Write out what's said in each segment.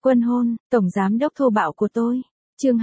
Quân hôn, tổng giám đốc thô bạo của tôi. Chương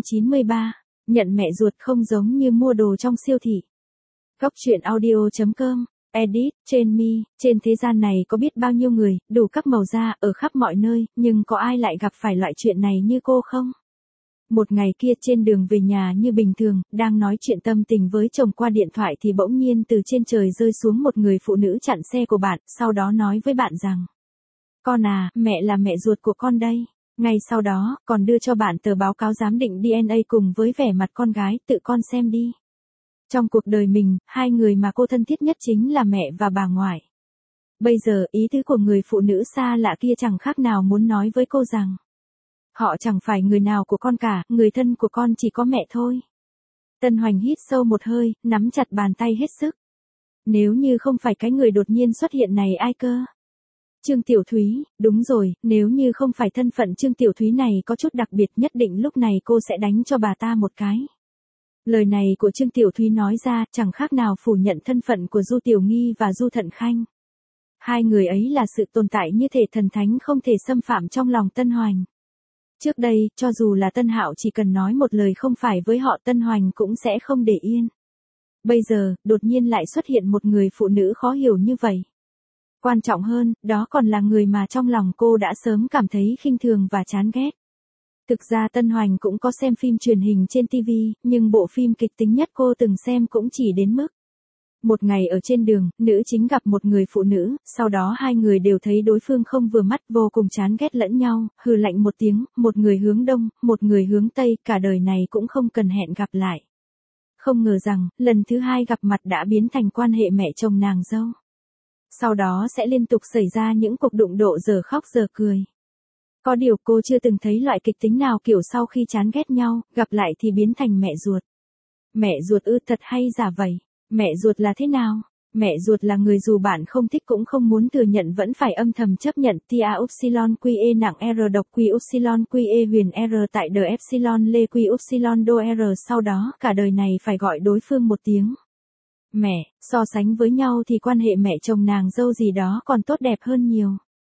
293. Nhận mẹ ruột không giống như mua đồ trong siêu thị. Góc truyện audio.com. Edit, trên thế gian này có biết bao nhiêu người, đủ các màu da, ở khắp mọi nơi, nhưng có ai lại gặp phải loại chuyện này như cô không? Một ngày kia trên đường về nhà như bình thường, đang nói chuyện tâm tình với chồng qua điện thoại thì bỗng nhiên từ trên trời rơi xuống một người phụ nữ chặn xe của bạn, sau đó nói với bạn rằng: "Con à, mẹ là mẹ ruột của con đây." Ngay sau đó, còn đưa cho bạn tờ báo cáo giám định DNA cùng với vẻ mặt con gái, tự con xem đi. Trong cuộc đời mình, hai người mà cô thân thiết nhất chính là mẹ và bà ngoại. Bây giờ, ý tứ của người phụ nữ xa lạ kia chẳng khác nào muốn nói với cô rằng: họ chẳng phải người nào của con cả, người thân của con chỉ có mẹ thôi. Tân Hoành hít sâu một hơi, nắm chặt bàn tay hết sức. Nếu như không phải cái người đột nhiên xuất hiện này ai cơ? Trương Tiểu Thúy, đúng rồi, nếu như không phải thân phận Trương Tiểu Thúy này có chút đặc biệt nhất định lúc này cô sẽ đánh cho bà ta một cái. Lời này của Trương Tiểu Thúy nói ra chẳng khác nào phủ nhận thân phận của Du Tiểu Nghi và Du Thận Khanh. Hai người ấy là sự tồn tại như thể thần thánh không thể xâm phạm trong lòng Tân Hoành. Trước đây, cho dù là Tân Hạo chỉ cần nói một lời không phải với họ Tân Hoành cũng sẽ không để yên. Bây giờ, đột nhiên lại xuất hiện một người phụ nữ khó hiểu như vậy. Quan trọng hơn, đó còn là người mà trong lòng cô đã sớm cảm thấy khinh thường và chán ghét. Thực ra Tân Hoành cũng có xem phim truyền hình trên TV, nhưng bộ phim kịch tính nhất cô từng xem cũng chỉ đến mức. Một ngày ở trên đường, nữ chính gặp một người phụ nữ, sau đó hai người đều thấy đối phương không vừa mắt, vô cùng chán ghét lẫn nhau, hừ lạnh một tiếng, một người hướng đông, một người hướng tây, cả đời này cũng không cần hẹn gặp lại. Không ngờ rằng, lần thứ hai gặp mặt đã biến thành quan hệ mẹ chồng nàng dâu. Sau đó sẽ liên tục xảy ra những cuộc đụng độ giờ khóc giờ cười. Có điều cô chưa từng thấy loại kịch tính nào kiểu sau khi chán ghét nhau, gặp lại thì biến thành mẹ ruột. Mẹ ruột ư, thật hay giả vậy? Mẹ ruột là thế nào? Mẹ ruột là người dù bạn không thích cũng không muốn thừa nhận vẫn phải âm thầm chấp nhận tia upsilon QE nặng R độc Q upsilon QE huyền R tại đờ epsilon lê Q upsilon đô R, sau đó cả đời này phải gọi đối phương một tiếng mẹ. So sánh với nhau thì quan hệ mẹ chồng nàng dâu gì đó còn tốt đẹp hơn nhiều.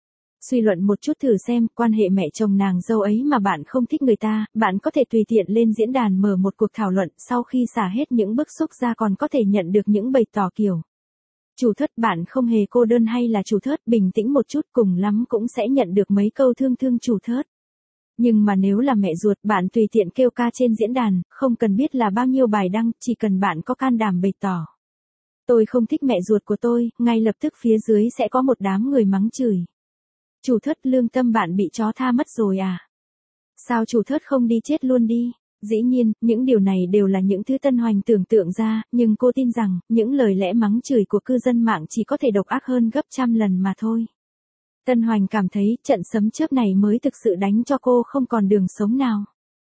Suy luận một chút thử xem, quan hệ mẹ chồng nàng dâu ấy mà bạn không thích người ta, bạn có thể tùy tiện lên diễn đàn mở một cuộc thảo luận, sau khi xả hết những bức xúc ra còn có thể nhận được những bày tỏ kiểu: chủ thớt, bạn không hề cô đơn, hay là chủ thớt, bình tĩnh một chút, cùng lắm cũng sẽ nhận được mấy câu thương thương chủ thớt. Nhưng mà nếu là mẹ ruột, bạn tùy tiện kêu ca trên diễn đàn, không cần biết là bao nhiêu bài đăng, chỉ cần bạn có can đảm bày tỏ: tôi không thích mẹ ruột của tôi, ngay lập tức phía dưới sẽ có một đám người mắng chửi: chủ thớt, lương tâm bạn bị chó tha mất rồi à? Sao chủ thớt không đi chết luôn đi? Dĩ nhiên, những điều này đều là những thứ Tân Hoành tưởng tượng ra, nhưng cô tin rằng, những lời lẽ mắng chửi của cư dân mạng chỉ có thể độc ác hơn gấp trăm lần mà thôi. Tân Hoành cảm thấy trận sấm chớp này mới thực sự đánh cho cô không còn đường sống nào.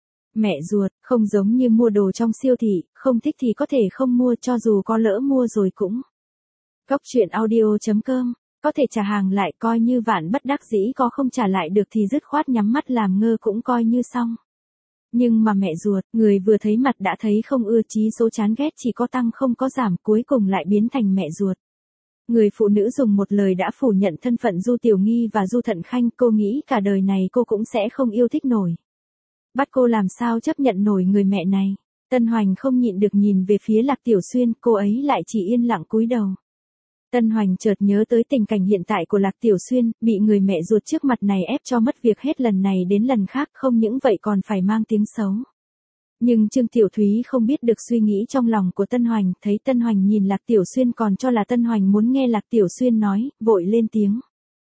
Mẹ ruột, không giống như mua đồ trong siêu thị, không thích thì có thể không mua, cho dù có lỡ mua rồi cũng. Góc truyện audio.com. Có thể trả hàng lại, coi như vạn bất đắc dĩ có không trả lại được thì dứt khoát nhắm mắt làm ngơ cũng coi như xong. Nhưng mà mẹ ruột, người vừa thấy mặt đã thấy không ưa, chí số chán ghét chỉ có tăng không có giảm, cuối cùng lại biến thành mẹ ruột. Người phụ nữ dùng một lời đã phủ nhận thân phận Du Tiểu Nghi và Du Thận Khanh, cô nghĩ cả đời này cô cũng sẽ không yêu thích nổi. Bắt cô làm sao chấp nhận nổi người mẹ này. Tân Hoành không nhịn được nhìn về phía Lạc Tiểu Xuyên, cô ấy lại chỉ yên lặng cúi đầu. Tân Hoành chợt nhớ tới tình cảnh hiện tại của Lạc Tiểu Xuyên, bị người mẹ ruột trước mặt này ép cho mất việc hết lần này đến lần khác, không những vậy còn phải mang tiếng xấu. Nhưng Trương Tiểu Thúy không biết được suy nghĩ trong lòng của Tân Hoành, thấy Tân Hoành nhìn Lạc Tiểu Xuyên còn cho là Tân Hoành muốn nghe Lạc Tiểu Xuyên nói, vội lên tiếng: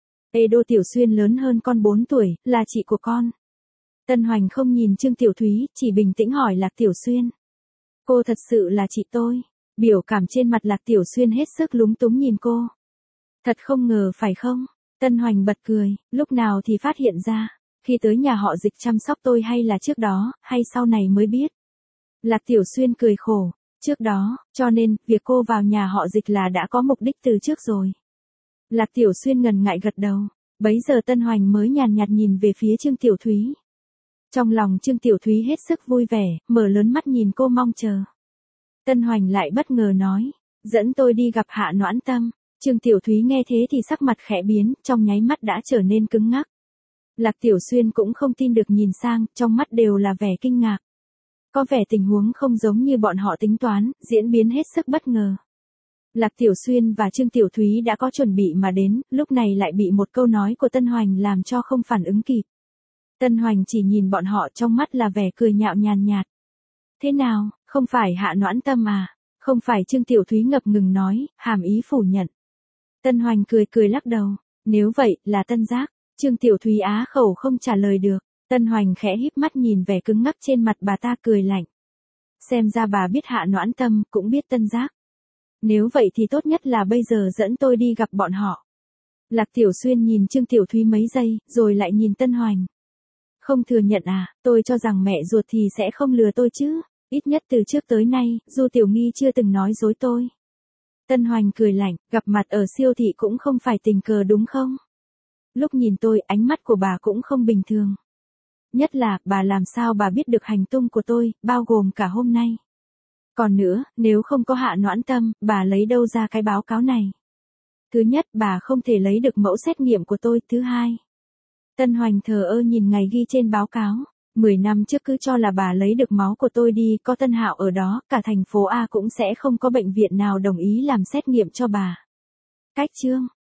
Ê Đô, Tiểu Xuyên lớn hơn con 4 tuổi, là chị của con. Tân Hoành không nhìn Trương Tiểu Thúy, chỉ bình tĩnh hỏi Lạc Tiểu Xuyên: cô thật sự là chị tôi? Biểu cảm trên mặt Lạc Tiểu Xuyên hết sức lúng túng nhìn cô. Thật không ngờ phải không? Tân Hoành bật cười, lúc nào thì phát hiện ra, khi tới nhà họ Dịch chăm sóc tôi hay là trước đó, hay sau này mới biết? Lạc Tiểu Xuyên cười khổ, trước đó, cho nên, việc cô vào nhà họ Dịch là đã có mục đích từ trước rồi. Lạc Tiểu Xuyên ngần ngại gật đầu, bấy giờ Tân Hoành mới nhàn nhạt nhìn về phía Trương Tiểu Thúy. Trong lòng Trương Tiểu Thúy hết sức vui vẻ, mở lớn mắt nhìn cô mong chờ. Tân Hoành lại bất ngờ nói: dẫn tôi đi gặp Hạ Noãn Tâm. Trương Tiểu Thúy nghe thế thì sắc mặt khẽ biến, trong nháy mắt đã trở nên cứng ngắc. Lạc Tiểu Xuyên cũng không tin được nhìn sang, trong mắt đều là vẻ kinh ngạc. Có vẻ tình huống không giống như bọn họ tính toán, diễn biến hết sức bất ngờ. Lạc Tiểu Xuyên và Trương Tiểu Thúy đã có chuẩn bị mà đến, lúc này lại bị một câu nói của Tân Hoành làm cho không phản ứng kịp. Tân Hoành chỉ nhìn bọn họ trong mắt là vẻ cười nhạo nhàn nhạt. Thế nào, không phải Hạ Noãn Tâm à? Không phải Trương Tiểu Thúy ngập ngừng nói, hàm ý phủ nhận. Tân Hoành cười cười lắc đầu, nếu vậy, là Tân Giác. Trương Tiểu Thúy á khẩu không trả lời được. Tân Hoành khẽ híp mắt nhìn vẻ cứng ngắc trên mặt bà ta cười lạnh. Xem ra bà biết Hạ Noãn Tâm, cũng biết Tân Giác. Nếu vậy thì tốt nhất là bây giờ dẫn tôi đi gặp bọn họ. Lạc Tiểu Xuyên nhìn Trương Tiểu Thúy mấy giây, rồi lại nhìn Tân Hoành. Không thừa nhận à, tôi cho rằng mẹ ruột thì sẽ không lừa tôi chứ. Ít nhất từ trước tới nay, Du Tiểu Nghi chưa từng nói dối tôi. Tân Hoành cười lạnh, gặp mặt ở siêu thị cũng không phải tình cờ đúng không? Lúc nhìn tôi, ánh mắt của bà cũng không bình thường. Nhất là, bà làm sao bà biết được hành tung của tôi, bao gồm cả hôm nay. Còn nữa, nếu không có Hạ Noãn Tâm, bà lấy đâu ra cái báo cáo này? Thứ nhất, bà không thể lấy được mẫu xét nghiệm của tôi. Thứ hai, Tân Hoành thờ ơ nhìn ngày ghi trên báo cáo. 10 năm trước cứ cho là bà lấy được máu của tôi đi, có Tân Hạo ở đó, cả thành phố A cũng sẽ không có bệnh viện nào đồng ý làm xét nghiệm cho bà. Cách chương